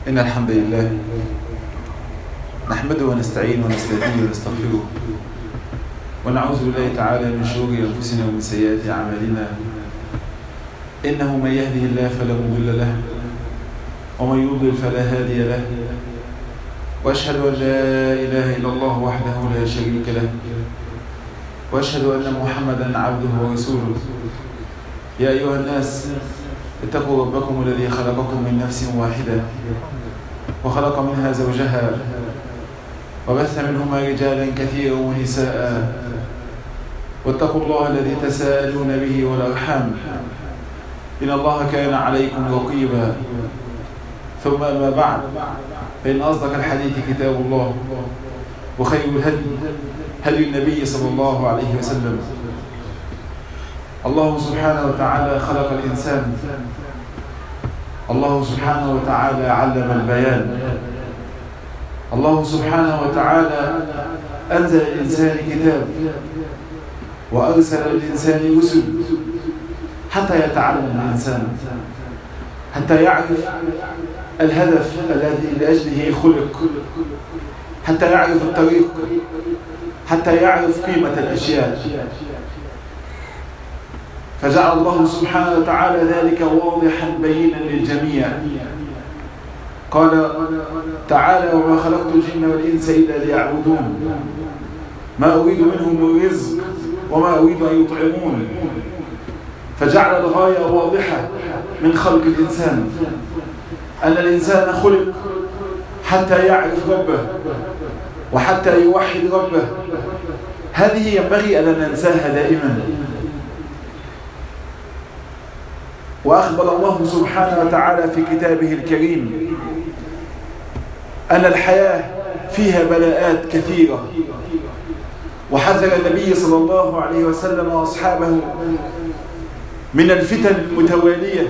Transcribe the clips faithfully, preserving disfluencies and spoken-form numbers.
إن الحمد لله نحمده ونستعينه ونستهديه ونستغفره ونعوذ بالله تعالى من شرور أنفسنا ومن سيئات أعمالنا. إنه من يهده الله فلا مضل له ومن يضلل فلا هادي له، وأشهد أن لا إله إلا الله وحده لا شريك له، وأشهد أن محمدا عبده ورسوله. يا أيها الناس اتقوا ربكم الذي خلقكم من نفس واحدة وخلق منها زوجها وبث منهما رجالا كثيرا ونساء، واتقوا الله الذي تساءلون به والأرحام إن الله كان عليكم رقيبا. ثم أما بعد، فإن أصدق الحديث كتاب الله، وخير الهدي هدي النبي صلى الله عليه وسلم. الله سبحانه وتعالى خلق الإنسان، الله سبحانه وتعالى علم البيان، الله سبحانه وتعالى أنزل الإنسان كتاب وأرسل الإنسان رسل حتى يتعلم الإنسان، حتى يعرف الهدف الذي لأجله خلق، حتى يعرف الطريق، حتى يعرف قيمة الأشياء. فجعل الله سبحانه وتعالى ذلك واضحا بينا للجميع. قال تعالى: وما خلقت الجن والإنس إلا ليعبدون ما أريد منهم من رزق وما أريد أن يطعمون. فجعل الغاية واضحة من خلق الإنسان، أن الإنسان خلق حتى يعرف ربه وحتى يوحد ربه. هذه ينبغي أن ننساها دائما. وأخبر الله سبحانه وتعالى في كتابه الكريم أن الحياة فيها بلاءات كثيرة، وحذر النبي صلى الله عليه وسلم وأصحابه من الفتن المتوالية.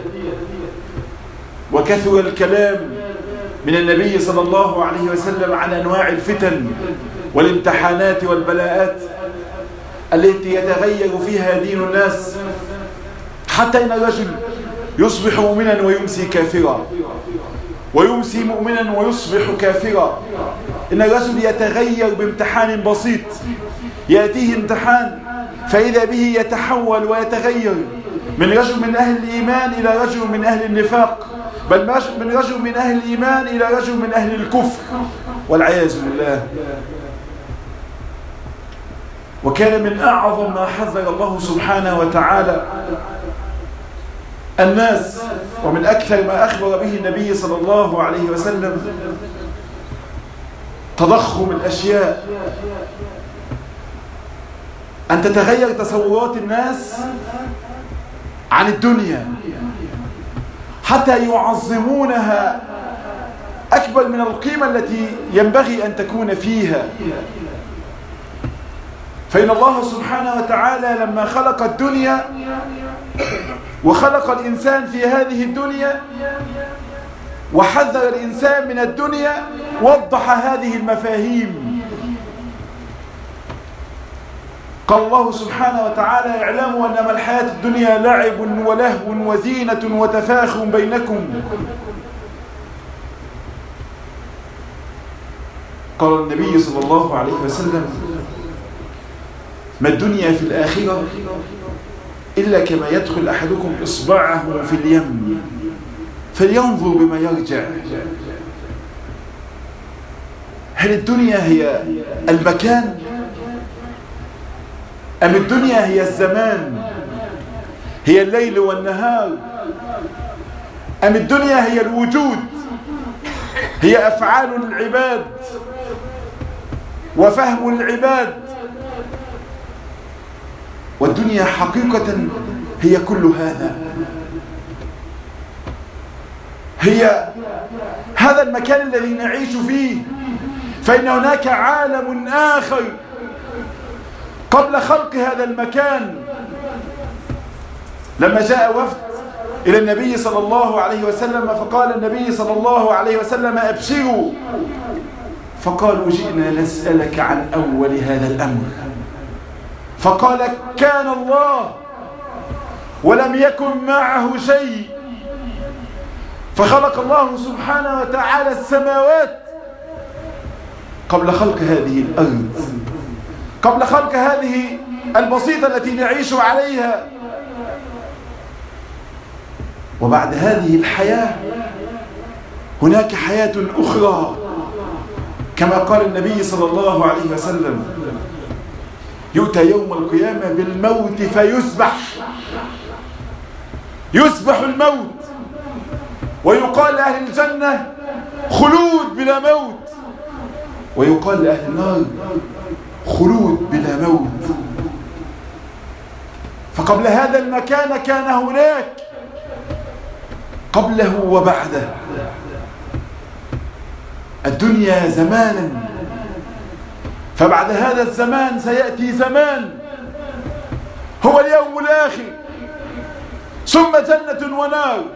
وكثر الكلام من النبي صلى الله عليه وسلم عن أنواع الفتن والامتحانات والبلاءات التي يتغير فيها دين الناس، حتى إن الرجل يصبح مؤمنا ويمسي كافرا، ويمسي مؤمنا ويصبح كافرا. إن الرجل يتغير بامتحان بسيط، يأتيه امتحان فإذا به يتحول ويتغير من رجل من أهل الإيمان إلى رجل من أهل النفاق، بل من رجل من أهل الإيمان إلى رجل من أهل الكفر والعياذ بالله. وكان من أعظم ما حذر الله سبحانه وتعالى الناس، ومن أكثر ما أخبر به النبي صلى الله عليه وسلم، تضخم الأشياء، أن تتغير تصورات الناس عن الدنيا حتى يعظمونها أكبر من القيمة التي ينبغي أن تكون فيها. فإن الله سبحانه وتعالى لما خلق الدنيا وخلق الإنسان في هذه الدنيا وحذر الإنسان من الدنيا، وضح هذه المفاهيم. قال الله سبحانه وتعالى: اعلموا أنما الحياة الدنيا لعب ولهو وزينة وتفاخر بينكم. قال النبي صلى الله عليه وسلم: ما الدنيا في الآخرة إلا كما يدخل أحدكم إصبعه في اليم فلينظر بما يرجع. هل الدنيا هي المكان أم الدنيا هي الزمان؟ هي الليل والنهار أم الدنيا هي الوجود؟ هي أفعال العباد وفهم العباد. والدنيا حقيقة هي كل هذا، هي هذا المكان الذي نعيش فيه. فإن هناك عالم آخر قبل خلق هذا المكان. لما جاء وفد إلى النبي صلى الله عليه وسلم فقال النبي صلى الله عليه وسلم: أبشروا. فقالوا: جئنا نسألك عن أول هذا الأمر. فقال: كان الله ولم يكن معه شيء، فخلق الله سبحانه وتعالى السماوات قبل خلق هذه الأرض، قبل خلق هذه البسيطة التي نعيش عليها. وبعد هذه الحياة هناك حياة أخرى، كما قال النبي صلى الله عليه وسلم: يؤتى يوم القيامة بالموت فيسبح، يسبح الموت، ويقال لأهل الجنة خلود بلا موت، ويقال لأهل النار خلود بلا موت. فقبل هذا المكان كان هناك، قبله وبعده. الدنيا زمانا، فبعد هذا الزمان سيأتي زمان هو اليوم الآخر، ثم جنة ونار.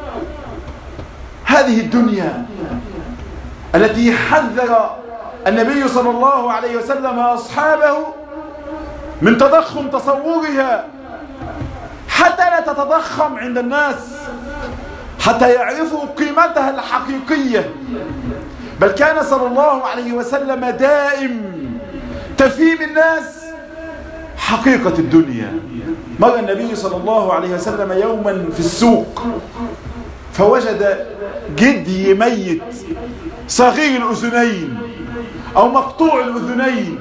هذه الدنيا التي حذر النبي صلى الله عليه وسلم أصحابه من تضخم تصورها، حتى لا تتضخم عند الناس، حتى يعرفوا قيمتها الحقيقية. بل كان صلى الله عليه وسلم دائم تفهيم الناس حقيقة الدنيا. مر النبي صلى الله عليه وسلم يوما في السوق فوجد جدي ميت صغير الأذنين أو مقطوع الأذنين.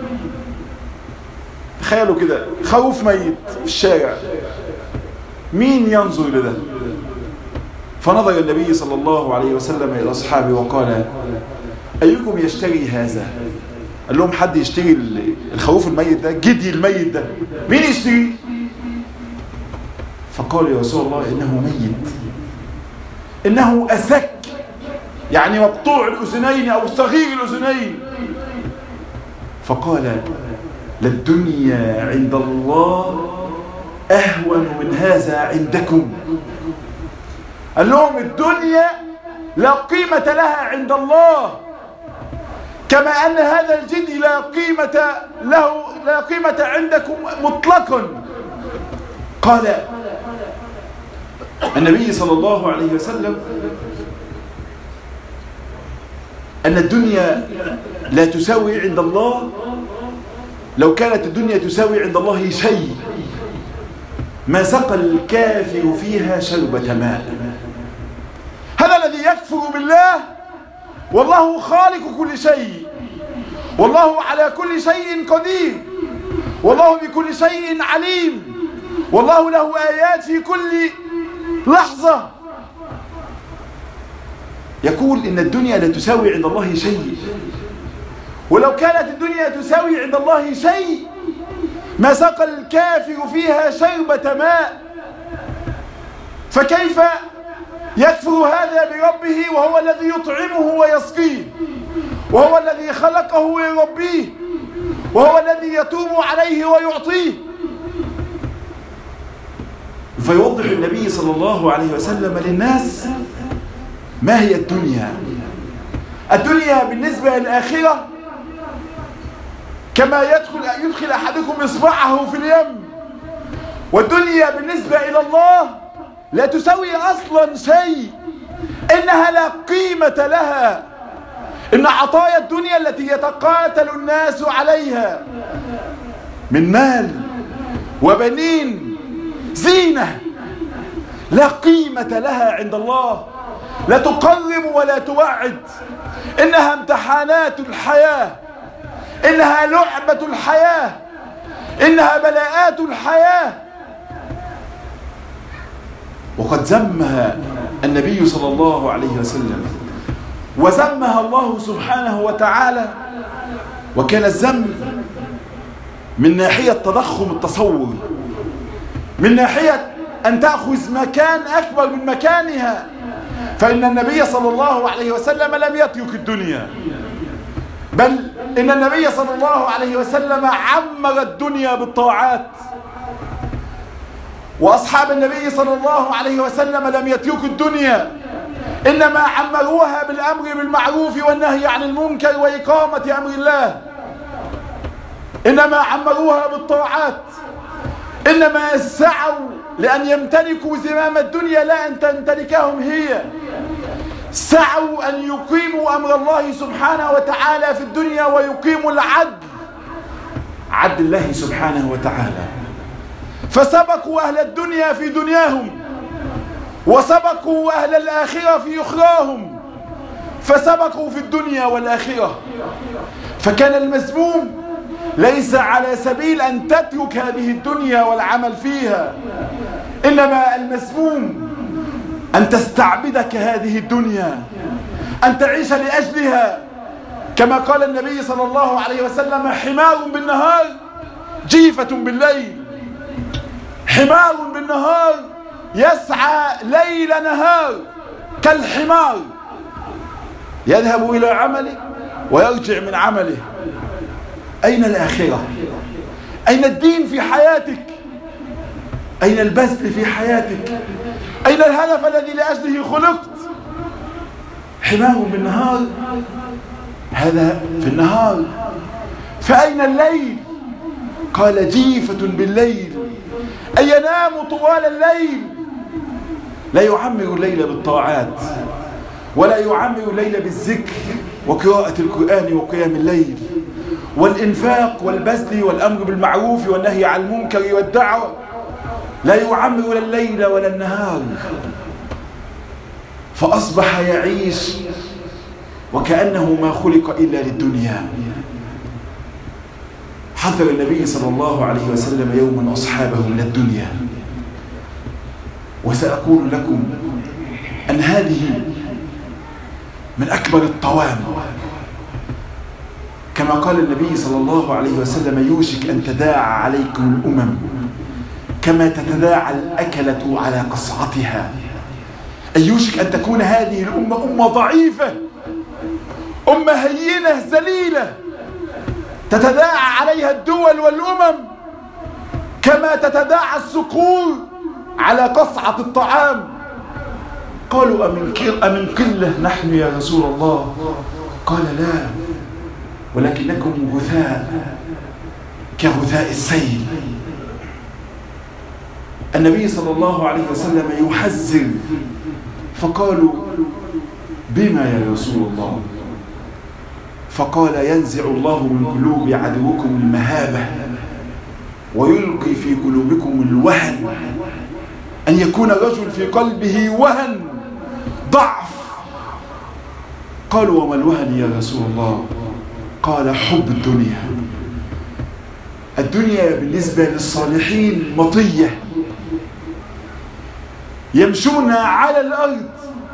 تخيلوا كده، خروف ميت في الشارع، مين ينظر لده؟ فنظر النبي صلى الله عليه وسلم إلى أصحابه وقال: أيكم يشتري هذا؟ قال لهم: حد يشتري الخروف الميت ده، جدي الميت ده، مين يشتري؟ فقال: يا رسول الله إنه ميت، إنه أسك، يعني مقطوع الأذنين أو صغير الأذنين. فقال: للدنيا عند الله أهون من هذا عندكم. قال لهم: الدنيا لا قيمة لها عند الله، كما أن هذا الجدي لا قيمة له، لا قيمة عندكم مطلقا. قال النبي صلى الله عليه وسلم أن الدنيا لا تساوي عند الله، لو كانت الدنيا تساوي عند الله شيء ما سقى الكافر فيها شربة ماء. هذا الذي يكفر بالله والله خالق كل شيء، والله على كل شيء قدير، والله بكل شيء عليم، والله له آيات في كل لحظة. يقول إن الدنيا لا تساوي عند الله شيء، ولو كانت الدنيا تساوي عند الله شيء ما سقى الكافر فيها شربة ماء. فكيف يكفر هذا بربه وهو الذي يطعمه ويسقيه، وهو الذي خلقه ويربيه، وهو الذي يتوب عليه ويعطيه؟ فيوضح النبي صلى الله عليه وسلم للناس ما هي الدنيا. الدنيا بالنسبة للآخرة كما يدخل يدخل أحدكم إصبعه في اليم، والدنيا بالنسبة إلى الله لا تسوي أصلا شيء، إنها لا قيمة لها. إن عطايا الدنيا التي يتقاتل الناس عليها من مال وبنين زينة لا قيمة لها عند الله، لا تقرب ولا توعد. إنها امتحانات الحياة، إنها لعبة الحياة، إنها بلاءات الحياة. وقد ذمها النبي صلى الله عليه وسلم وذمها الله سبحانه وتعالى، وكان الذم من ناحية تضخم التصور، من ناحية أن تأخذ مكان أكبر من مكانها. فإن النبي صلى الله عليه وسلم لم يترك الدنيا، بل إن النبي صلى الله عليه وسلم عمر الدنيا بالطاعات. وأصحاب النبي صلى الله عليه وسلم لم يتركوا الدنيا، إنما عمروها بالأمر بالمعروف والنهي عن المنكر وإقامة أمر الله. إنما عمروها بالطاعات، إنما سعوا لأن يمتلكوا زمام الدنيا لا أن تمتلكهم هي. سعوا أن يقيموا أمر الله سبحانه وتعالى في الدنيا ويقيموا العدل، عدل الله سبحانه وتعالى، فسبقوا أهل الدنيا في دنياهم وسبقوا أهل الآخرة في أخراهم، فسبقوا في الدنيا والآخرة. فكان المذموم ليس على سبيل أن تترك هذه الدنيا والعمل فيها، إنما المذموم أن تستعبدك هذه الدنيا، أن تعيش لأجلها. كما قال النبي صلى الله عليه وسلم: حمار بالنهار جيفة بالليل. حمار بالنهار يسعى ليل نهار كالحمار، يذهب إلى عمله ويرجع من عمله. أين الآخرة؟ أين الدين في حياتك؟ أين البذل في حياتك؟ أين الهدف الذي لأجله خلقت؟ حمار بالنهار، هذا في النهار. فأين الليل؟ قال: جيفة بالليل، أي ينام طوال الليل. لا يعمر الليل بالطاعات، ولا يعمر الليل بالذكر وقراءة القرآن وقيام الليل والإنفاق والبذل والأمر بالمعروف والنهي عن المنكر والدعوة. لا يعمر لا الليل ولا النهار، فأصبح يعيش وكأنه ما خلق إلا للدنيا. حذر النبي صلى الله عليه وسلم يوما أصحابه من الدنيا. وسأقول لكم أن هذه من أكبر الطوام، كما قال النبي صلى الله عليه وسلم: يوشك أن تداعى عليكم الأمم كما تتداعى الأكلة على قصعتها. أي يوشك أن تكون هذه الأمة أمة ضعيفة، أمة هينة ذليلة، تتداعى عليها الدول والأمم كما تتداعى الصقور على قصعة الطعام. قالوا: أمن قلة نحن يا رسول الله؟ قال: لا، ولكنكم غثاء كغثاء السيل. النبي صلى الله عليه وسلم يحذر، فقالوا: بما يا رسول الله؟ فقال: ينزع الله من قلوب عدوكم المهابة ويلقي في قلوبكم الوهن. أن يكون الرجل في قلبه وهن، ضعف. قالوا: وما الوهن يا رسول الله؟ قال: حب الدنيا. الدنيا بالنسبة للصالحين مطية، يمشون على الأرض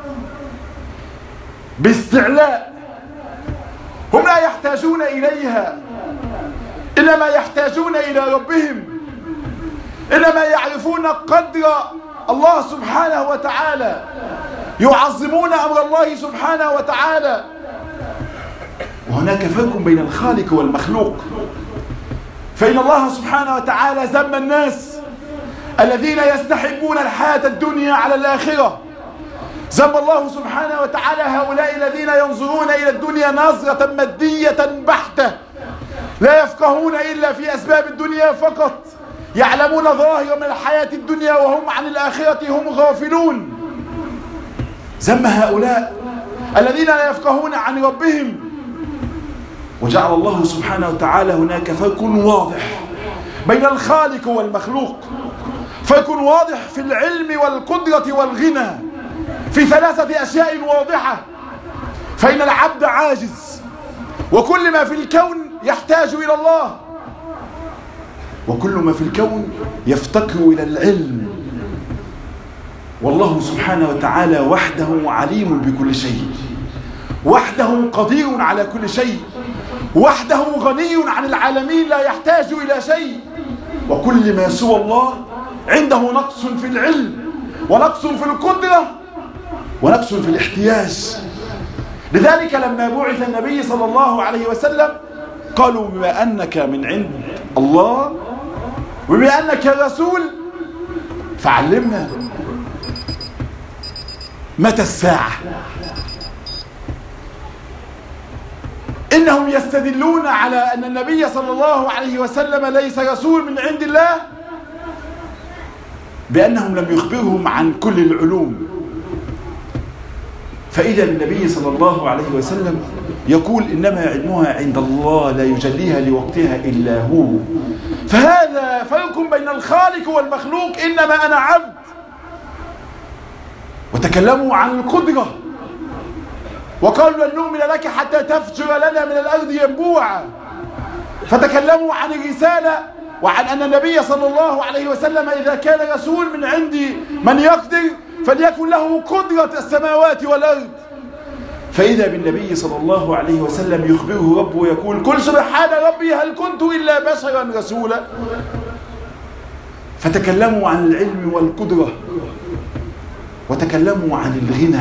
باستعلاء، هم لا يحتاجون إليها، إنما يحتاجون إلى ربهم، إنما يعرفون قدر الله سبحانه وتعالى، يعظمون أمر الله سبحانه وتعالى. وهناك فرق بين الخالق والمخلوق، فإن الله سبحانه وتعالى ذم الناس الذين يستحبون الحياة الدنيا على الآخرة. ذم الله سبحانه وتعالى هؤلاء الذين ينظرون إلى الدنيا نظرة مادية بحتة، لا يفقهون إلا في أسباب الدنيا فقط، يعلمون ظاهرا من الحياة الدنيا وهم عن الآخرة هم غافلون. ذم هؤلاء الذين لا يفقهون عن ربهم. وجعل الله سبحانه وتعالى هناك فرق واضح بين الخالق والمخلوق، فرق واضح في العلم والقدرة والغنى، في ثلاثة أشياء واضحة. فإن العبد عاجز، وكل ما في الكون يحتاج إلى الله، وكل ما في الكون يفتقر إلى العلم. والله سبحانه وتعالى وحده عليم بكل شيء، وحده قدير على كل شيء، وحده غني عن العالمين لا يحتاج إلى شيء. وكل ما سوى الله عنده نقص في العلم، ونقص في القدرة، ونقص في الاحتياج. لذلك لما بعث النبي صلى الله عليه وسلم قالوا: بما أنك من عند الله وبما أنك رسول فعلمنا متى الساعة. إنهم يستدلون على أن النبي صلى الله عليه وسلم ليس رسول من عند الله بأنهم لم يخبرهم عن كل العلوم. فإذا النبي صلى الله عليه وسلم يقول إنما علمها عند الله لا يجليها لوقتها إلا هو. فهذا فرق بين الخالق والمخلوق. إنما أنا عبد. وتكلموا عن القدرة وقالوا لن نؤمن لك حتى تفجر لنا من الأرض ينبوعا. فتكلموا عن الرسالة وعن أن النبي صلى الله عليه وسلم إذا كان رسول من عندي من يقدر فليكن له قدرة السماوات والأرض. فإذا بالنبي صلى الله عليه وسلم يخبره ربه ويقول قل سبحان ربي هل كنت إلا بشرا رسولا. فتكلموا عن العلم والقدرة وتكلموا عن الغنى،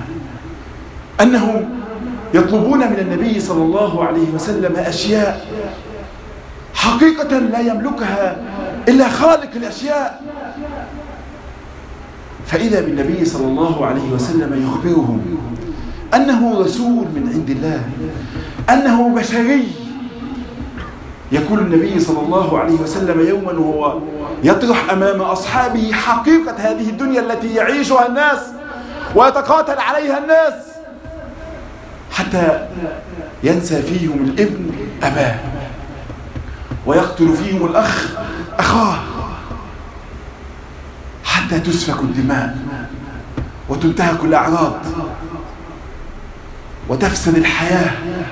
أنهم يطلبون من النبي صلى الله عليه وسلم أشياء حقيقة لا يملكها إلا خالق الأشياء. فإذا بالنبي صلى الله عليه وسلم يخبرهم أنه رسول من عند الله، أنه بشري. يقول النبي صلى الله عليه وسلم يوما وهو يطرح أمام أصحابه حقيقة هذه الدنيا التي يعيشها الناس ويتقاتل عليها الناس، حتى ينسى فيهم الابن أباه ويقتل فيهم الأخ أخاه، حتى تسفك الدماء وتنتهك الأعراض وتفسد الحياة.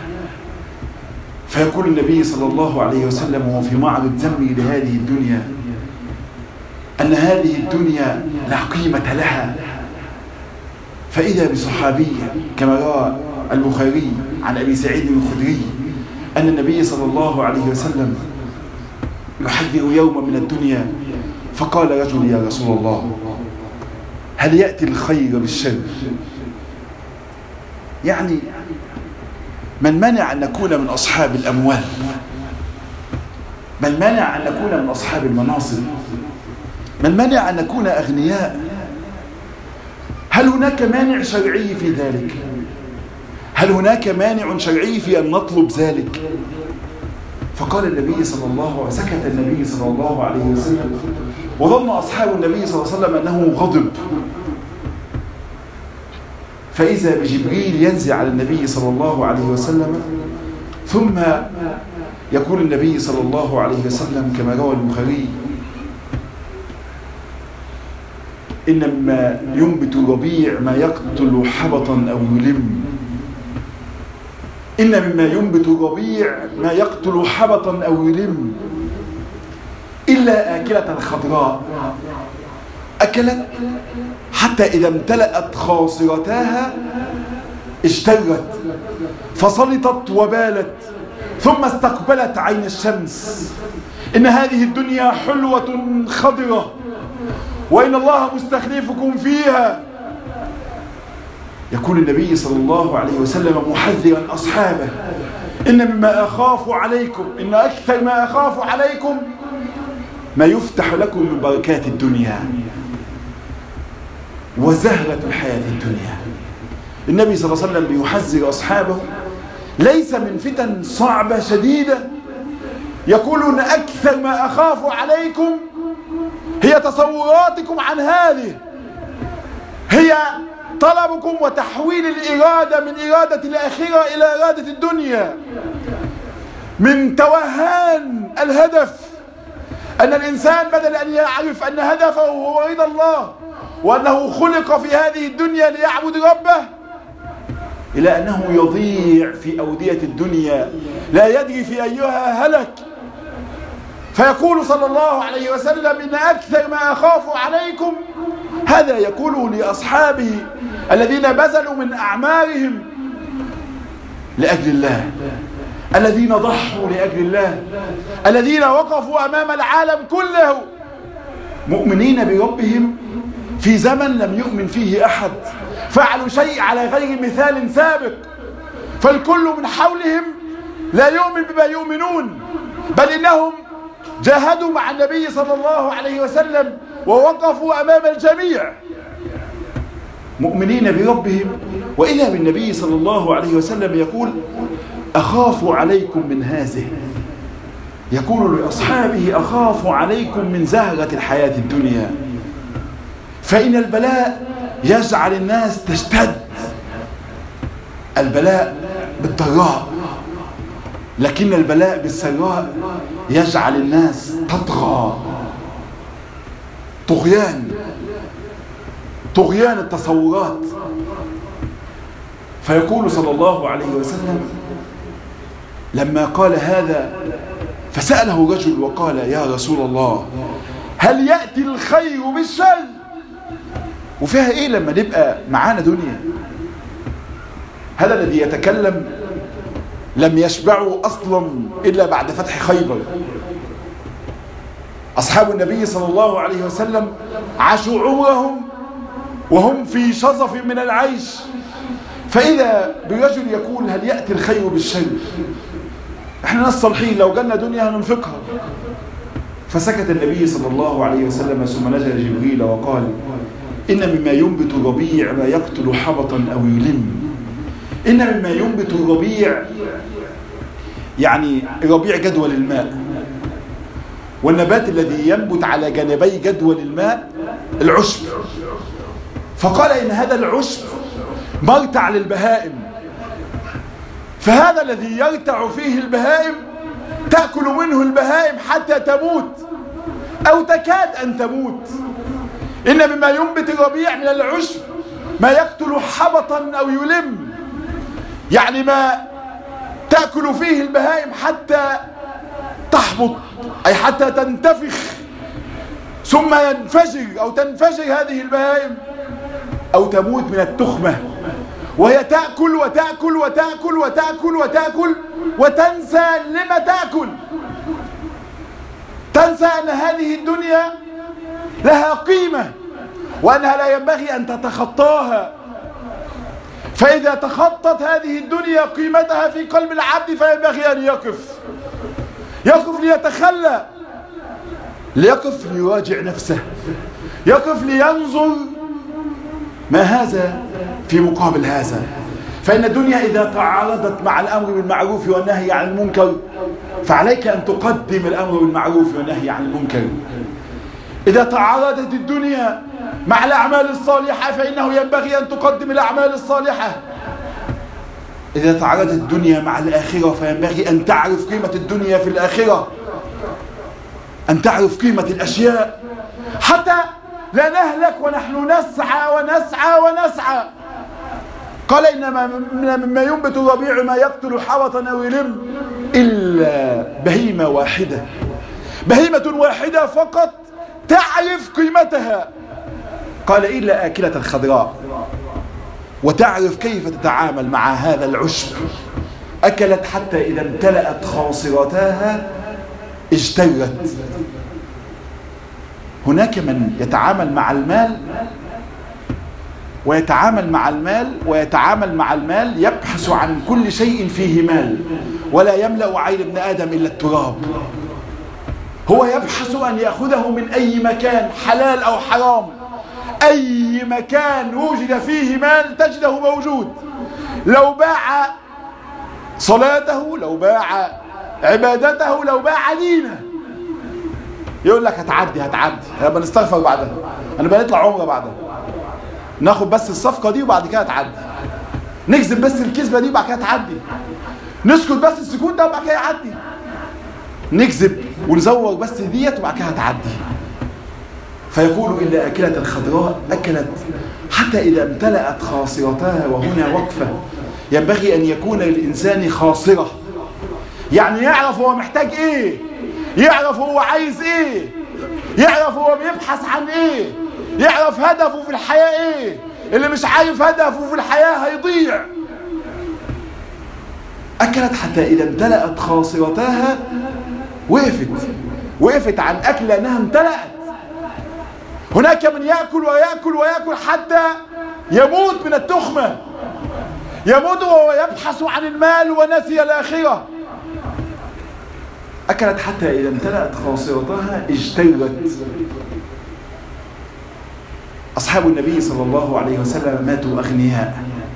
فيقول النبي صلى الله عليه وسلم وهو في معرض ذمه لهذه الدنيا أن هذه الدنيا لا قيمة لها. فإذا بصحابية كما روى البخاري عن أبي سعيد الخدري أن النبي صلى الله عليه وسلم يحذر يوما من الدنيا فقال رجل يا رسول الله هل يأتي الخير بالشر؟ يعني من منع أن نكون من أصحاب الأموال، من منع أن نكون من أصحاب المناصب، من منع أن نكون أغنياء؟ هل هناك مانع شرعي في ذلك؟ هل هناك مانع شرعي في أن نطلب ذلك؟ فقال النبي صلى الله عليه وسلم، سكت النبي صلى الله عليه وسلم، وظن أصحاب النبي صلى الله عليه وسلم أنه غضب. فإذا بجبريل ينزل على النبي صلى الله عليه وسلم، ثم يقول النبي صلى الله عليه وسلم كما روى البخاري إنما ينبت الربيع ما يقتل حبطا أو يلم. إن مما ينبت الربيع ما يقتل حبطا أو يلم إلا آكلة خضراء أكلت حتى إذا امتلأت خاصرتاها اشترت فسلطت وبالت ثم استقبلت عين الشمس. إن هذه الدنيا حلوة خضرة وإن الله مستخلفكم فيها. يقول النبي صلى الله عليه وسلم محذرا أصحابه إن مما أخاف عليكم، إن أكثر ما أخاف عليكم ما يفتح لكم من بركات الدنيا وزهرة الحياة الدنيا. النبي صلى الله عليه وسلم بيحذر أصحابه ليس من فتن صعبة شديدة، يقولون أكثر ما أخاف عليكم هي تصوراتكم عن هذه، هي طلبكم وتحويل الإرادة من إرادة الآخرة إلى إرادة الدنيا، من توهان الهدف، أن الإنسان بدل أن يعرف أن هدفه هو رضا الله وأنه خلق في هذه الدنيا ليعبد ربه، إلى أنه يضيع في أودية الدنيا لا يدري في أيها هلك. فيقول صلى الله عليه وسلم إن أكثر ما أخاف عليكم، هذا يقوله لأصحابه الذين بذلوا من أعمارهم لأجل الله، الذين ضحوا لأجل الله، الذين وقفوا أمام العالم كله مؤمنين بربهم في زمن لم يؤمن فيه أحد، فعلوا شيء على غير مثال سابق، فالكل من حولهم لا يؤمن بما يؤمنون، بل إنهم جاهدوا مع النبي صلى الله عليه وسلم ووقفوا أمام الجميع مؤمنين بربهم. وإذا بالنبي صلى الله عليه وسلم يقول أخاف عليكم من هذه، يقول لأصحابه أخاف عليكم من زهرة الحياة الدنيا. فإن البلاء يجعل الناس تشتد، البلاء بالضراء، لكن البلاء بالسراء يجعل الناس تطغى، طغيان طغيان التصورات. فيقول صلى الله عليه وسلم لما قال هذا فسأله رجل وقال يا رسول الله هل يأتي الخير بالشر؟ وفيها ايه لما نبقى معانا دنيا؟ هذا الذي يتكلم لم يشبعوا اصلا الا بعد فتح خيبر. اصحاب النبي صلى الله عليه وسلم عاشوا عمرهم وهم في شظف من العيش، فاذا برجل يقول هل يأتي الخير بالشر؟ احنا ناس صالحين لو جالنا دنيا هننفقها. فسكت النبي صلى الله عليه وسلم ثم نزل جبريل وقال إن مما ينبت الربيع ما يقتل حبطا أو يلم. إن مما ينبت الربيع يعني الربيع جدول الماء، والنبات الذي ينبت على جانبي جدول الماء العشب. فقال إن هذا العشب مرتع للبهائم، فهذا الذي يرتع فيه البهائم تأكل منه البهائم حتى تموت أو تكاد أن تموت. إن مما ينبت الربيع من العشب ما يقتل حبطا أو يلم، يعني ما تأكل فيه البهائم حتى تحبط أي حتى تنتفخ ثم ينفجر أو تنفجر هذه البهائم أو تموت من التخمة، وهي تأكل وتأكل وتأكل وتأكل وتأكل وتنسى لما تأكل. تنسى أن هذه الدنيا لها قيمة وأنها لا ينبغي أن تتخطاها، فإذا تخطت هذه الدنيا قيمتها في قلب العبد فينبغي أن يقف يقف ليتخلى، ليقف ليراجع نفسه، يقف لينظر ما هذا في مقابل هذا. فإن الدنيا إذا تعارضت مع الأمر بالمعروف والنهي عن المنكر فعليك أن تقدم الأمر بالمعروف والنهي عن المنكر. إذا تعارضت الدنيا مع الأعمال الصالحة فإنه ينبغي أن تقدم الأعمال الصالحة. إذا تعارضت الدنيا مع الآخرة فينبغي أن تعرف قيمة الدنيا في الآخرة، أن تعرف قيمة الأشياء حتى لا نهلك ونحن نسعى ونسعى ونسعى. قال إنما مما ينبت الربيع ما يقتل حبطا أو يلم إلا بهيمة واحدة، بهيمة واحدة فقط تعرف قيمتها. قال إلا آكلة الخضراء، وتعرف كيف تتعامل مع هذا العشب. أكلت حتى إذا امتلأت خاصرتها اجترت. هناك من يتعامل مع المال ويتعامل مع المال ويتعامل مع المال يبحث عن كل شيء فيه مال، ولا يملأ عين ابن آدم إلا التراب. هو يبحث أن يأخذه من أي مكان حلال أو حرام، أي مكان وجد فيه مال تجده موجود. لو باع صلاته، لو باع عبادته، لو باع دينه، يقول لك هتعدي هتعدي هنبقى نستغفر بعدها، هنبقى نطلع عمره بعدها، ناخد بس الصفقة دي وبعد كده تعدي، نكذب بس الكذبة دي وبعد كده تعدي، نسكت بس السكوت ده وبعد كده يعدي، نكذب ونزور بس ديت وبعد كده هتعدي. فيقول إلا أكلة الخضراء أكلت حتى إذا امتلأت خاصرتها. وهنا وقفة، ينبغي أن يكون للإنسان خاصرة، يعني يعرف هو محتاج إيه، يعرف هو عايز إيه، يعرف هو بيبحث عن إيه، يعرف هدفه في الحياة إيه. اللي مش عارف هدفه في الحياة هيضيع. أكلت حتى إذا امتلأت خاصرتها، وقفت وقفت عن أكل لأنها امتلأت. هناك من يأكل ويأكل ويأكل حتى يموت من التخمة، يموت وهو يبحث عن المال ونسي الآخرة. أكلت حتى إذا امتلأت خاصرتها اجترت. أصحاب النبي صلى الله عليه وسلم ماتوا أغنياء،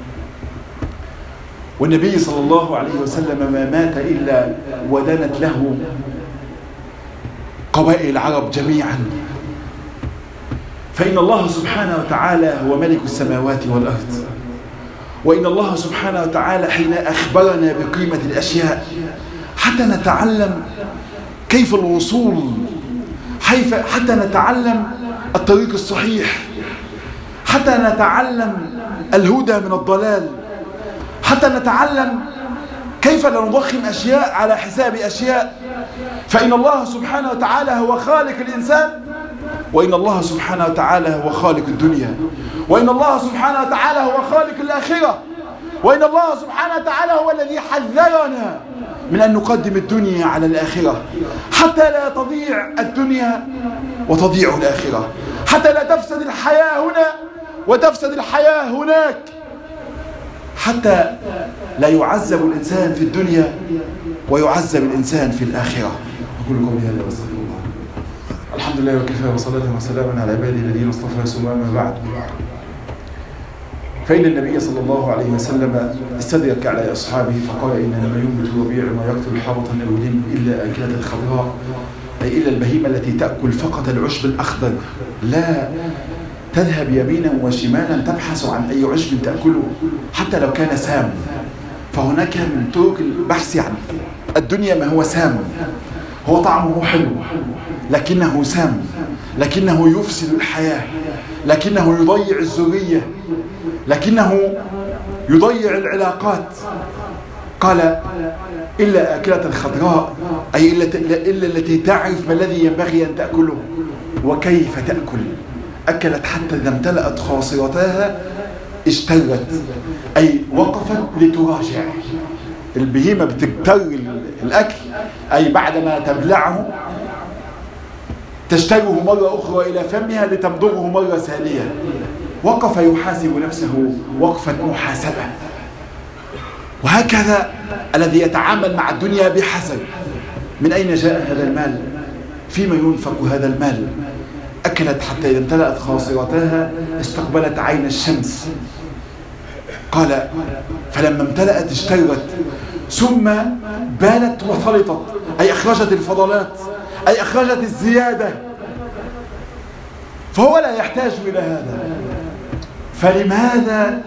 والنبي صلى الله عليه وسلم ما مات إلا ودنت له قبائل العرب جميعا. فإن الله سبحانه وتعالى هو ملك السماوات والأرض، وإن الله سبحانه وتعالى حين أخبرنا بقيمة الأشياء حتى نتعلم كيف الوصول، حتى نتعلم الطريق الصحيح، حتى نتعلم الهدى من الضلال، حتى نتعلم كيف لا نضخم أشياء على حساب أشياء. فإن الله سبحانه وتعالى هو خالق الإنسان، وإن الله سبحانه وتعالى هو خالق الدنيا، وإن الله سبحانه وتعالى هو خالق الآخرة، وإن الله سبحانه وتعالى هو الذي حذرنا من أن نقدم الدنيا على الآخرة حتى لا تضيع الدنيا وتضيع الآخرة، حتى لا تفسد الحياة هنا وتفسد الحياة هناك، حتى لا يعذب الإنسان في الدنيا ويعذب الإنسان في الآخرة. أقول قولي هذا واستغفر الله. الحمد لله وكفى وصلاة وسلاما على عباده الذين اصطفى ثم أما بعد. فإن النبي صلى الله عليه وسلم استدرك على أصحابه فقال: إن لما ينبت الربيع ما يقتل حرة الأولين إلا آكلة الخضراء، أي إلا البهيمة التي تأكل فقط العشب الأخضر، لا تذهب يمينا وشمالا تبحث عن أي عشب تأكله حتى لو كان سام. فهناك من طرق البحث عن الدنيا ما هو سام، هو طعمه حلو لكنه سام، لكنه يفسد الحياة، لكنه يضيع الذرية، لكنه يضيع العلاقات. قال: إلا آكلة الخضراء، أي إلا, إلا التي تعرف ما الذي ينبغي أن تأكله وكيف تأكل. أكلت حتى إذا امتلأت خاصرتها اشترت، أي وقفت لتراجع. البهيمة بتكتر الأكل، أي بعدما تبلعه تشتره مرة أخرى إلى فمها لتمضغه مرة ثانية. وقف يحاسب نفسه وقفة محاسبة. وهكذا الذي يتعامل مع الدنيا بحسب من أين جاء هذا المال، فيما ينفق هذا المال. أكلت حتى إذا امتلأت خاصرتها استقبلت عين الشمس. قال: فلما امتلأت اشترت، ثم بالت وثلطت، أي أخرجت الفضلات، أي أخرجت الزيادة. فهو لا يحتاج إلى هذا، فلماذا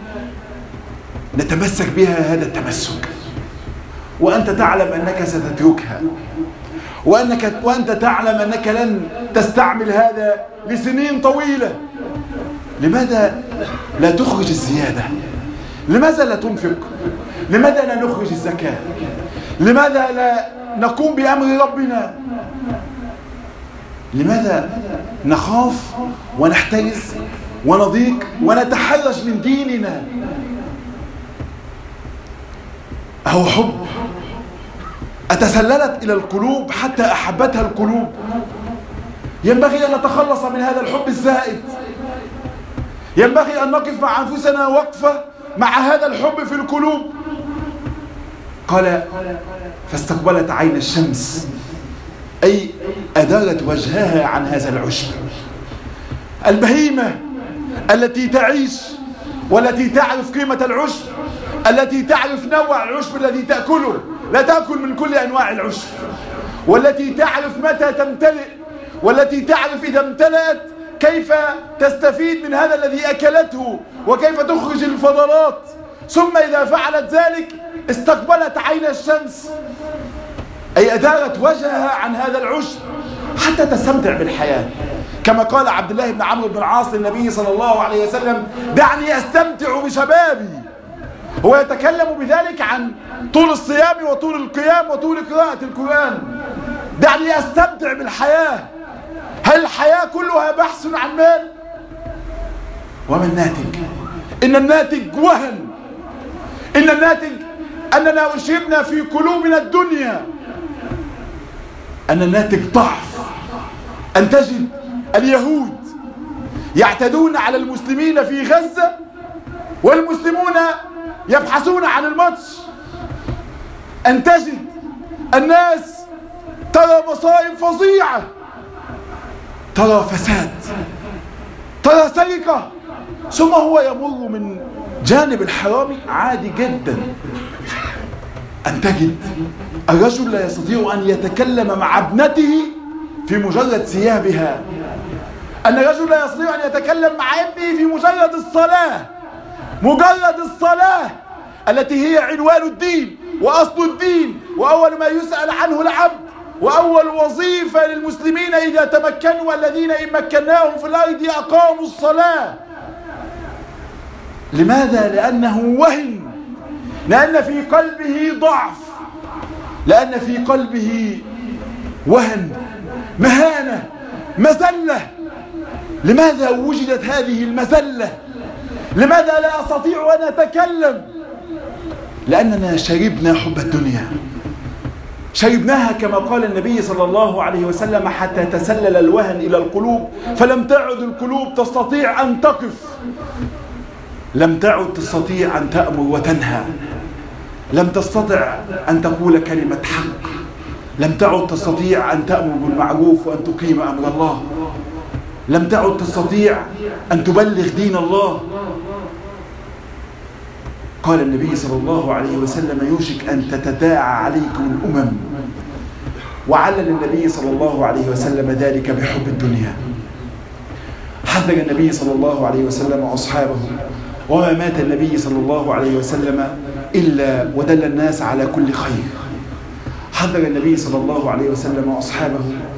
نتمسك بها هذا التمسك وأنت تعلم أنك ستتركها، وأنك وأنت تعلم أنك لن تستعمل هذا لسنين طويلة؟ لماذا لا تخرج الزيادة؟ لماذا لا تنفق؟ لماذا لا نخرج الزكاة؟ لماذا لا نقوم بأمر ربنا؟ لماذا نخاف ونحترس ونضيق ونتحرج من ديننا؟ أهو حب أتسللت إلى القلوب حتى أحبتها القلوب. ينبغي أن نتخلص من هذا الحب الزائد. ينبغي أن نقف مع أنفسنا وقفة مع هذا الحب في القلوب. قال: فاستقبلت عين الشمس، أي أدارت وجهها عن هذا العشب. البهيمة التي تعيش والتي تعرف قيمة العشب، التي تعرف نوع العشب الذي تأكله، لا تأكل من كل أنواع العشب، والتي تعرف متى تمتلئ، والتي تعرف إذا امتلأت كيف تستفيد من هذا الذي أكلته وكيف تخرج الفضلات. ثم إذا فعلت ذلك استقبلت عين الشمس، أي أدارت وجهها عن هذا العشب حتى تستمتع بالحياة. كما قال عبد الله بن عمرو بن العاص للنبي صلى الله عليه وسلم: دعني أستمتع بشبابي. هو يتكلم بذلك عن طول الصيام وطول القيام وطول قراءة القرآن. دعني أستمتع بالحياة. هل الحياة كلها بحث عن مال؟ وما الناتج؟ إن الناتج وهن. إن الناتج أننا أشربنا في قلوبنا الدنيا. أن الناتج ضعف. أن تجد اليهود يعتدون على المسلمين في غزة والمسلمون يبحثون عن الماتش. أن تجد الناس ترى مصائب فظيعة، ترى فساد، ترى سرقة، ثم هو يمر من جانب الحرام عادي جدا. أن تجد الرجل لا يستطيع أن يتكلم مع ابنته في مجرد ثيابها. أن الرجل لا يستطيع أن يتكلم مع ابنه في مجرد الصلاة، مجرد الصلاة التي هي عنوان الدين وأصل الدين وأول ما يسأل عنه العبد وأول وظيفة للمسلمين إذا تمكنوا، والذين إن مكناهم في الأرض أقاموا الصلاة. لماذا؟ لأنه وهن، لأن في قلبه ضعف، لأن في قلبه وهن، مهانة، مذلة. لماذا وجدت هذه المذلة؟ لماذا لا أستطيع أن أتكلم؟ لأننا شربنا حب الدنيا، شربناها كما قال النبي صلى الله عليه وسلم حتى تسلل الوهن إلى القلوب فلم تعد القلوب تستطيع أن تقف، لم تعد تستطيع أن تأمر وتنهى، لم تستطع أن تقول كلمة حق، لم تعد تستطيع أن تأمر بالمعروف وأن تقيم أمر الله، لم تعد تستطيع أن تبلغ دين الله. قال النبي صلى الله عليه وسلم يوشك أن تتداعى عليكم الأمم، وعلل النبي صلى الله عليه وسلم ذلك بحب الدنيا. حذر النبي صلى الله عليه وسلم أصحابه، وما مات النبي صلى الله عليه وسلم إلا ودل الناس على كل خير. حذر النبي صلى الله عليه وسلم أصحابه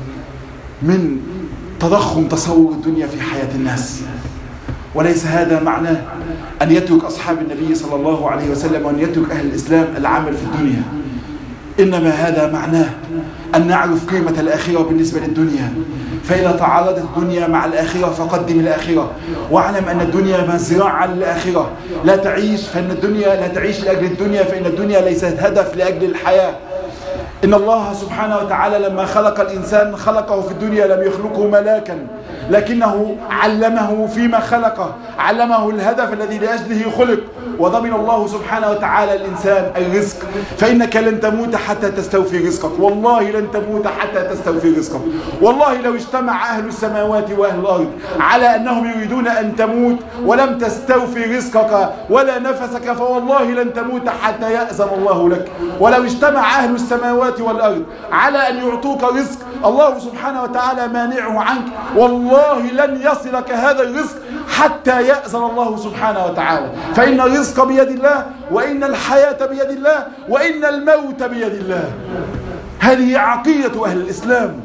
من تضخم تصور الدنيا في حياة الناس، وليس هذا معناه أن يترك أصحاب النبي صلى الله عليه وسلم وأن يترك أهل الإسلام العمل في الدنيا، إنما هذا معناه أن نعرف قيمة الآخرة بالنسبة للدنيا. فإذا تعارضت الدنيا مع الآخرة فقدم الآخرة، واعلم أن الدنيا مزرعة للآخرة. لا تعيش فإن الدنيا لا تعيش لأجل الدنيا، فإن الدنيا ليست هدف لأجل الحياة. إن الله سبحانه وتعالى لما خلق الإنسان خلقه في الدنيا، لم يخلقه ملاكا، لكنه علمه فيما خلقه، علمه الهدف الذي لأجله خلق، وضمن الله سبحانه وتعالى الإنسان الرزق. فإنك لن تموت حتى تستوفي رزقك، والله لن تموت حتى تستوفي رزقك. والله لو اجتمع أهل السماوات وأهل الأرض على أنهم يريدون أن تموت ولم تستوفي رزقك ولا نفسك، فوالله لن تموت حتى يأذن الله لك. ولو اجتمع أهل السماوات والأرض على أن يعطوك رزق الله سبحانه وتعالى مانعه عنك، والله لن يصلك هذا الرزق حتى يأذن الله سبحانه وتعالى. فإن الرزق بيد الله، وإن الحياة بيد الله، وإن الموت بيد الله. هذه عقيدة أهل الإسلام،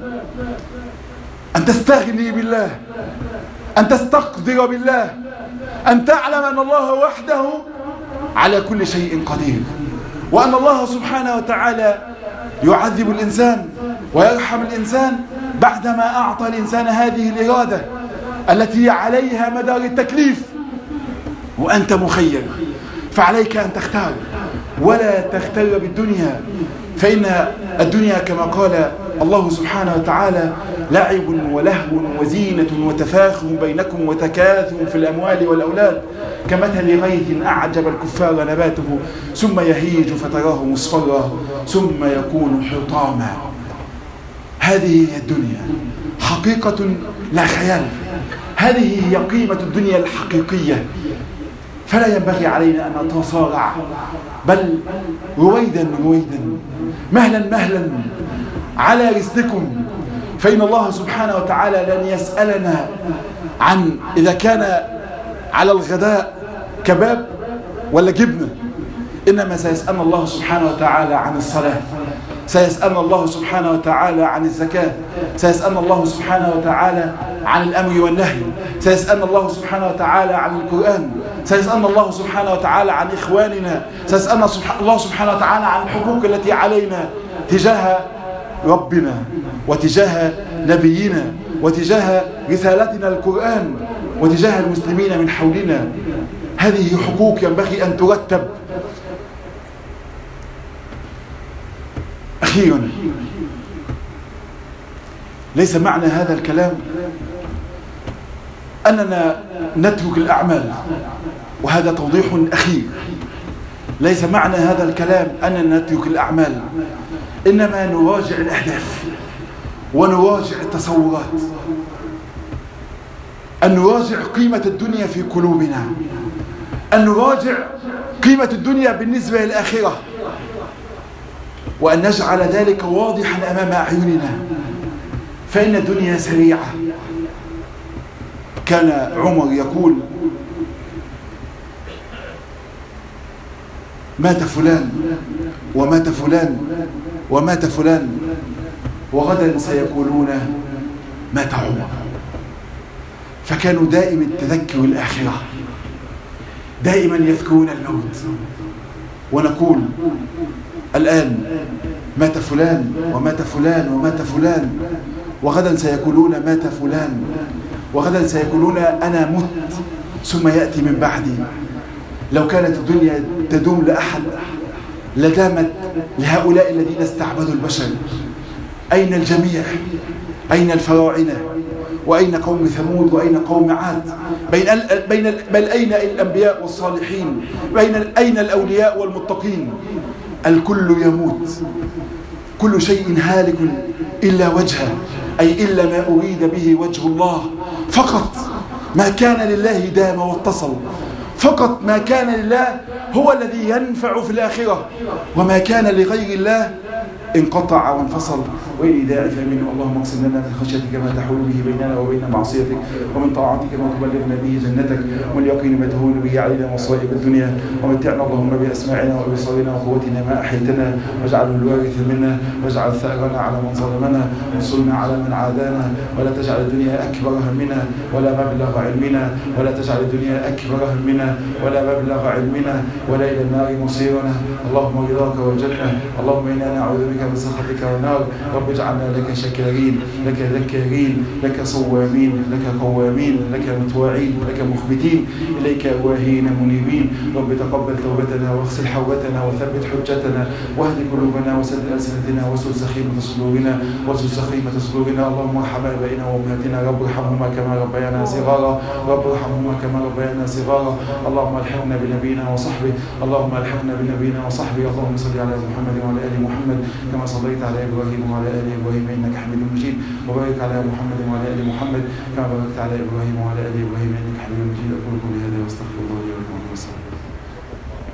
أن تستغني بالله، أن تستقدر بالله، أن تعلم أن الله وحده على كل شيء قدير، وأن الله سبحانه وتعالى يعذب الإنسان ويرحم الإنسان بعدما أعطى الإنسان هذه الإرادة التي عليها مدار التكليف، وأنت مخير. فعليك أن تختار، ولا تختار بالدنيا، فإن الدنيا كما قال الله سبحانه وتعالى لعب ولهو وزينة وتفاخر بينكم وتكاثر في الأموال والأولاد كمثل غيث أعجب الكفار نباته ثم يهيج فتراه مصفرا ثم يكون حطاما. هذه هي الدنيا حقيقة لا خيال، هذه هي قيمة الدنيا الحقيقية. فلا ينبغي علينا أن نتصارع، بل رويدا رويدا مهلا مهلا على رزقكم. فإن الله سبحانه وتعالى لن يسألنا عن إذا كان على الغداء كباب ولا جبنة، إنما سيسألنا الله سبحانه وتعالى عن الصلاة، سيسألنا الله سبحانه وتعالى عن الزكاة، سيسألنا الله سبحانه وتعالى عن الأمر والنهي، سيسألنا الله سبحانه وتعالى عن القرآن، سيسألنا الله سبحانه وتعالى عن إخواننا، سيسألنا الله سبحانه وتعالى عن الحقوق التي علينا تجاه ربنا وتجاه نبينا وتجاه رسالتنا القرآن وتجاه المسلمين من حولنا. هذه حقوق ينبغي أن ترتب. أخيرا، ليس معنى هذا الكلام أننا نترك الأعمال، وهذا توضيح أخير. ليس معنى هذا الكلام أننا نترك الأعمال، إنما نراجع الأهداف ونراجع التصورات، أن نراجع قيمة الدنيا في قلوبنا، أن نراجع قيمة الدنيا بالنسبة للآخرة، وأن نجعل ذلك واضحا أمام أعيننا. فإن الدنيا سريعة، كان عمر يقول مات فلان ومات فلان ومات فلان وغدا سيقولون مات عمر. فكانوا دائما التذكر الآخرة، دائما يذكرون الموت. ونقول الآن مات فلان ومات فلان ومات فلان وغدا سيقولون مات فلان وغدا سيقولون أنا مت ثم يأتي من بعدي. لو كانت الدنيا تدوم لأحد لدامت لهؤلاء الذين استعبدوا البشر. أين الجميع؟ أين الفراعنة؟ وأين قوم ثمود؟ وأين قوم عاد؟ بين ال... بين ال... بل أين الأنبياء والصالحين؟ بين ال... أين الأولياء والمتقين؟ الكل يموت، كل شيء هالك إلا وجهه، أي إلا ما أريد به وجه الله. فقط ما كان لله دام واتصل، فقط ما كان لله هو الذي ينفع في الآخرة، وما كان لغير الله انقطع وانفصل. وإلي داعي فمنه. اللهم اقسم لنا من خشيتك ما تحول به بيننا وبين معصيتك، ومن طاعتك ما تبلغنا به جنتك، ومن اليقين ما تهون به علينا مصائب الدنيا. ومتعنا اللهم بأسماعنا وبصرنا وقوتنا ما أحيتنا، واجعله الوارث منا، واجعل ثأرنا على من ظلمنا، وانصرنا على من عادانا، ولا تجعل الدنيا أكبر همنا ولا مبلغ علمنا، ولا تجعل الدنيا أكبر همنا ولا مبلغ علمنا، ولا إلى النار مصيرنا. اللهم رضاك والجنة. اللهم إنا نعوذ بك من سخطك والنار. رب اجعلنا لك شاكرين، لك ذكارين، لك صوامين، لك قوامين، لك متواعين، لك مخبتين، إليك أواهين منيبين. رب تقبل توبتنا واغسل حوبتنا وثبت حجتنا واهد قلوبنا وسدد ألسنتنا واسلل سخيمة صدورنا واسلل سخيمة صدورنا. اللهم ارحم آبائنا وأمهاتنا، رب ارحمهما كما ربيانا صغارا، رب ارحمهما كما ربيانا صغارا. اللهم الحقنا بنبينا وصحبه، اللهم الحقنا بنبينا وصحبه. اللهم صل على محمد وعلى آل محمد كما صليت على إبراهيم وعلى آل إبراهيم إنك حميد مجيد، وبارك على محمد وعلى آل محمد كما باركت على إبراهيم وعلى آل إبراهيم إنك حميد مجيد. أقول قولي هذا واستغفر الله.